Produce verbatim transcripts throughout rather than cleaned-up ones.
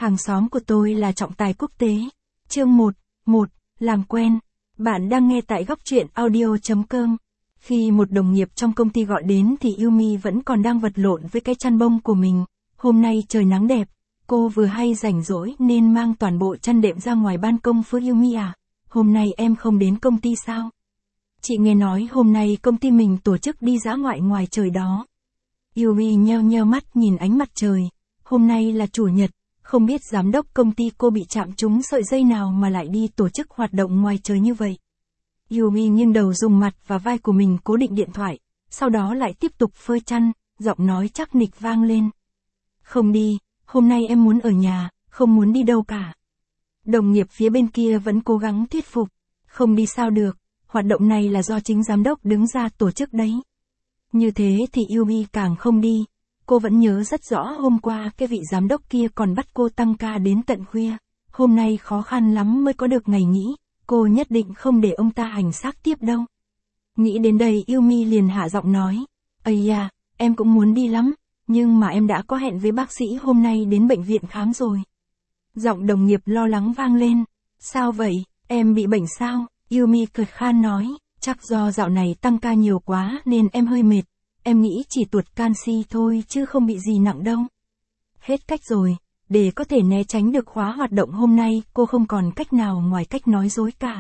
Hàng xóm của tôi là trọng tài quốc tế. Chương một, một, làm quen. Bạn đang nghe tại góc truyện audio chấm com. Khi một đồng nghiệp trong công ty gọi đến thì Yumi vẫn còn đang vật lộn với cái chăn bông của mình. Hôm nay trời nắng đẹp, cô vừa hay rảnh rỗi nên mang toàn bộ chăn đệm ra ngoài ban công. Với Yumi à, hôm nay em không đến công ty sao? Chị nghe nói hôm nay công ty mình tổ chức đi dã ngoại ngoài trời đó. Yumi nheo nheo mắt nhìn ánh mặt trời. Hôm nay là chủ nhật, không biết giám đốc công ty cô bị chạm trúng sợi dây nào mà lại đi tổ chức hoạt động ngoài trời như vậy. Yumi nghiêng đầu dùng mặt và vai của mình cố định điện thoại, sau đó lại tiếp tục phơi chăn, giọng nói chắc nịch vang lên. Không đi, hôm nay em muốn ở nhà, không muốn đi đâu cả. Đồng nghiệp phía bên kia vẫn cố gắng thuyết phục. Không đi sao được, hoạt động này là do chính giám đốc đứng ra tổ chức đấy. Như thế thì Yumi càng không đi. Cô vẫn nhớ rất rõ hôm qua cái vị giám đốc kia còn bắt cô tăng ca đến tận khuya. Hôm nay khó khăn lắm mới có được ngày nghỉ, cô nhất định không để ông ta hành xác tiếp đâu. Nghĩ đến đây Yumi liền hạ giọng nói. Ây da, em cũng muốn đi lắm, nhưng mà em đã có hẹn với bác sĩ hôm nay đến bệnh viện khám rồi. Giọng đồng nghiệp lo lắng vang lên. Sao vậy, em bị bệnh sao? Yumi cười khan nói. Chắc do dạo này tăng ca nhiều quá nên em hơi mệt. Em nghĩ chỉ tuột canxi thôi chứ không bị gì nặng đâu. Hết cách rồi, để có thể né tránh được khóa hoạt động hôm nay, cô không còn cách nào ngoài cách nói dối cả.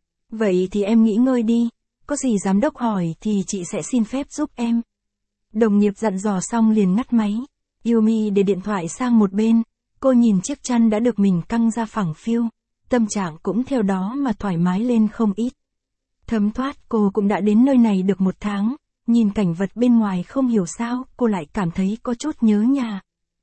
Vậy thì em nghỉ ngơi đi, có gì giám đốc hỏi thì chị sẽ xin phép giúp em. Đồng nghiệp dặn dò xong liền ngắt máy. Yumi để điện thoại sang một bên, cô nhìn chiếc chăn đã được mình căng ra phẳng phiu, tâm trạng cũng theo đó mà thoải mái lên không ít. Thấm thoát cô cũng đã đến nơi này được một tháng. Nhìn cảnh vật bên ngoài không hiểu sao, cô lại cảm thấy có chút nhớ nhà.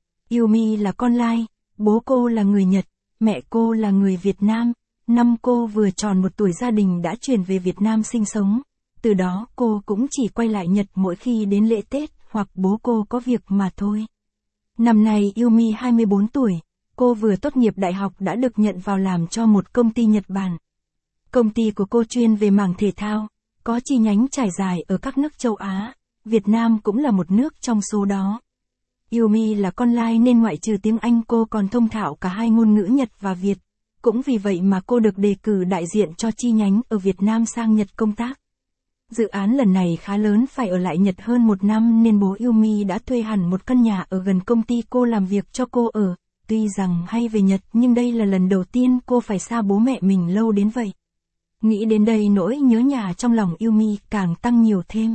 Yumi là con lai, bố cô là người Nhật, mẹ cô là người Việt Nam. Năm cô vừa tròn một tuổi gia đình đã chuyển về Việt Nam sinh sống. Từ đó cô cũng chỉ quay lại Nhật mỗi khi đến lễ Tết hoặc bố cô có việc mà thôi. Năm nay Yumi hai mươi bốn tuổi, cô vừa tốt nghiệp đại học đã được nhận vào làm cho một công ty Nhật Bản. Công ty của cô chuyên về mảng thể thao. Có chi nhánh trải dài ở các nước châu Á, Việt Nam cũng là một nước trong số đó. Yumi là con lai nên ngoại trừ tiếng Anh cô còn thông thạo cả hai ngôn ngữ Nhật và Việt. Cũng vì vậy mà cô được đề cử đại diện cho chi nhánh ở Việt Nam sang Nhật công tác. Dự án lần này khá lớn, phải ở lại Nhật hơn một năm nên bố Yumi đã thuê hẳn một căn nhà ở gần công ty cô làm việc cho cô ở. Tuy rằng hay về Nhật nhưng đây là lần đầu tiên cô phải xa bố mẹ mình lâu đến vậy. Nghĩ đến đây nỗi nhớ nhà trong lòng Yumi càng tăng nhiều thêm.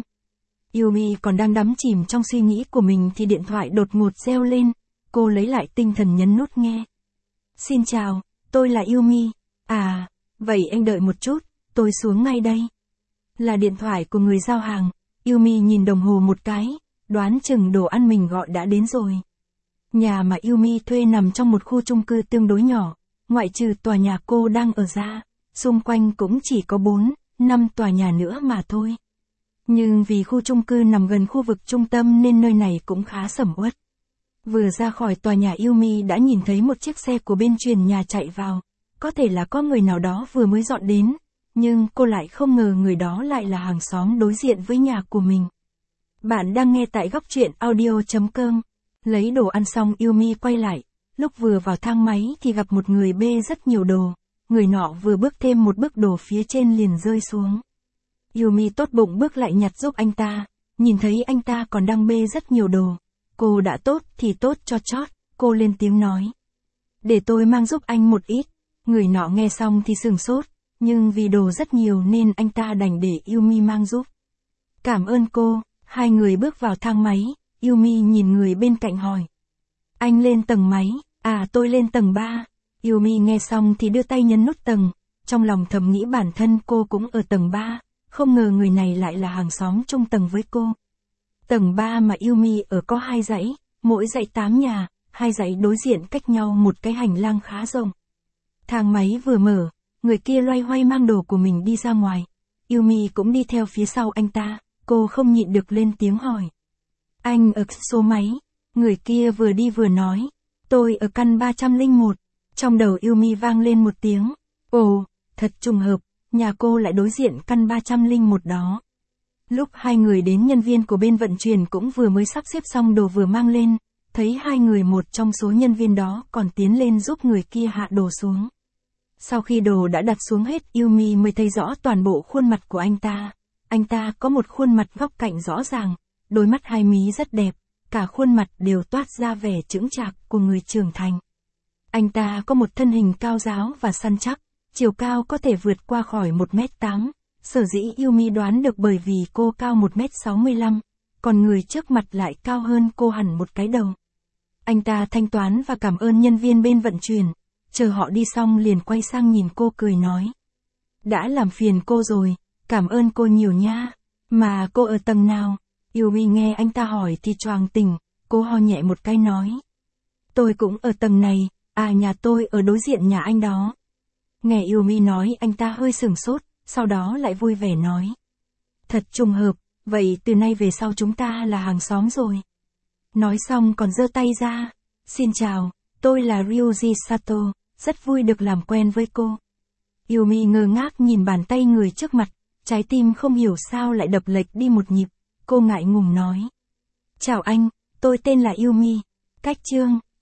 Yumi còn đang đắm chìm trong suy nghĩ của mình thì điện thoại đột ngột reo lên. Cô lấy lại tinh thần nhấn nút nghe. Xin chào, tôi là Yumi. À, vậy anh đợi một chút, tôi xuống ngay đây. Là điện thoại của người giao hàng. Yumi nhìn đồng hồ một cái, đoán chừng đồ ăn mình gọi đã đến rồi. Nhà mà Yumi thuê nằm trong một khu chung cư tương đối nhỏ, ngoại trừ tòa nhà cô đang ở ra. Xung quanh cũng chỉ có bốn, năm tòa nhà nữa mà thôi. Nhưng vì khu chung cư nằm gần khu vực trung tâm nên nơi này cũng khá sầm uất. Vừa ra khỏi tòa nhà Yumi đã nhìn thấy một chiếc xe của bên truyền nhà chạy vào. Có thể là có người nào đó vừa mới dọn đến, nhưng cô lại không ngờ người đó lại là hàng xóm đối diện với nhà của mình. Bạn đang nghe tại góc truyện audio chấm com. Lấy đồ ăn xong Yumi quay lại. Lúc vừa vào thang máy thì gặp một người bê rất nhiều đồ. Người nọ vừa bước thêm một bước đồ phía trên liền rơi xuống. Yumi tốt bụng bước lại nhặt giúp anh ta, nhìn thấy anh ta còn đang bê rất nhiều đồ. Cô đã tốt thì tốt cho chót, cô lên tiếng nói. Để tôi mang giúp anh một ít. Người nọ nghe xong thì sửng sốt, nhưng vì đồ rất nhiều nên anh ta đành để Yumi mang giúp. Cảm ơn cô, hai người bước vào thang máy, Yumi nhìn người bên cạnh hỏi. Anh lên tầng mấy? À tôi lên tầng ba. Yumi nghe xong thì đưa tay nhấn nút tầng, trong lòng thầm nghĩ bản thân cô cũng ở tầng ba, không ngờ người này lại là hàng xóm chung tầng với cô. Tầng ba mà Yumi ở có hai dãy, mỗi dãy tám nhà, hai dãy đối diện cách nhau một cái hành lang khá rộng. Thang máy vừa mở, người kia loay hoay mang đồ của mình đi ra ngoài. Yumi cũng đi theo phía sau anh ta, cô không nhịn được lên tiếng hỏi. Anh ở số mấy? Người kia vừa đi vừa nói. Tôi ở căn ba trăm lẻ một. Trong đầu Yumi vang lên một tiếng. Ồ, thật trùng hợp, nhà cô lại đối diện căn ba trăm lẻ một đó. Lúc hai người đến nhân viên của bên vận chuyển cũng vừa mới sắp xếp xong đồ vừa mang lên. Thấy hai người một trong số nhân viên đó còn tiến lên giúp người kia hạ đồ xuống. Sau khi đồ đã đặt xuống hết, Yumi mới thấy rõ toàn bộ khuôn mặt của anh ta. Anh ta có một khuôn mặt góc cạnh rõ ràng, đôi mắt hai mí rất đẹp, cả khuôn mặt đều toát ra vẻ chững chạc của người trưởng thành. Anh ta có một thân hình cao ráo và săn chắc, chiều cao có thể vượt qua khỏi một mét tám, sở dĩ Yumi đoán được bởi vì cô cao một mét sáu mươi lăm, còn người trước mặt lại cao hơn cô hẳn một cái đầu. Anh ta thanh toán và cảm ơn nhân viên bên vận chuyển, chờ họ đi xong liền quay sang nhìn cô cười nói. Đã làm phiền cô rồi, cảm ơn cô nhiều nha. Mà cô ở tầng nào? Yumi nghe anh ta hỏi thì choàng tỉnh, cô ho nhẹ một cái nói. Tôi cũng ở tầng này, à nhà tôi ở đối diện nhà anh đó. Nghe Yumi nói anh ta hơi sửng sốt, sau đó lại vui vẻ nói. Thật trùng hợp, vậy từ nay về sau chúng ta là hàng xóm rồi. Nói xong còn giơ tay ra. Xin chào, tôi là Ryuji Sato, rất vui được làm quen với cô. Yumi ngơ ngác nhìn bàn tay người trước mặt, trái tim không hiểu sao lại đập lệch đi một nhịp, cô ngại ngùng nói. Chào anh, tôi tên là Yumi. Cách chương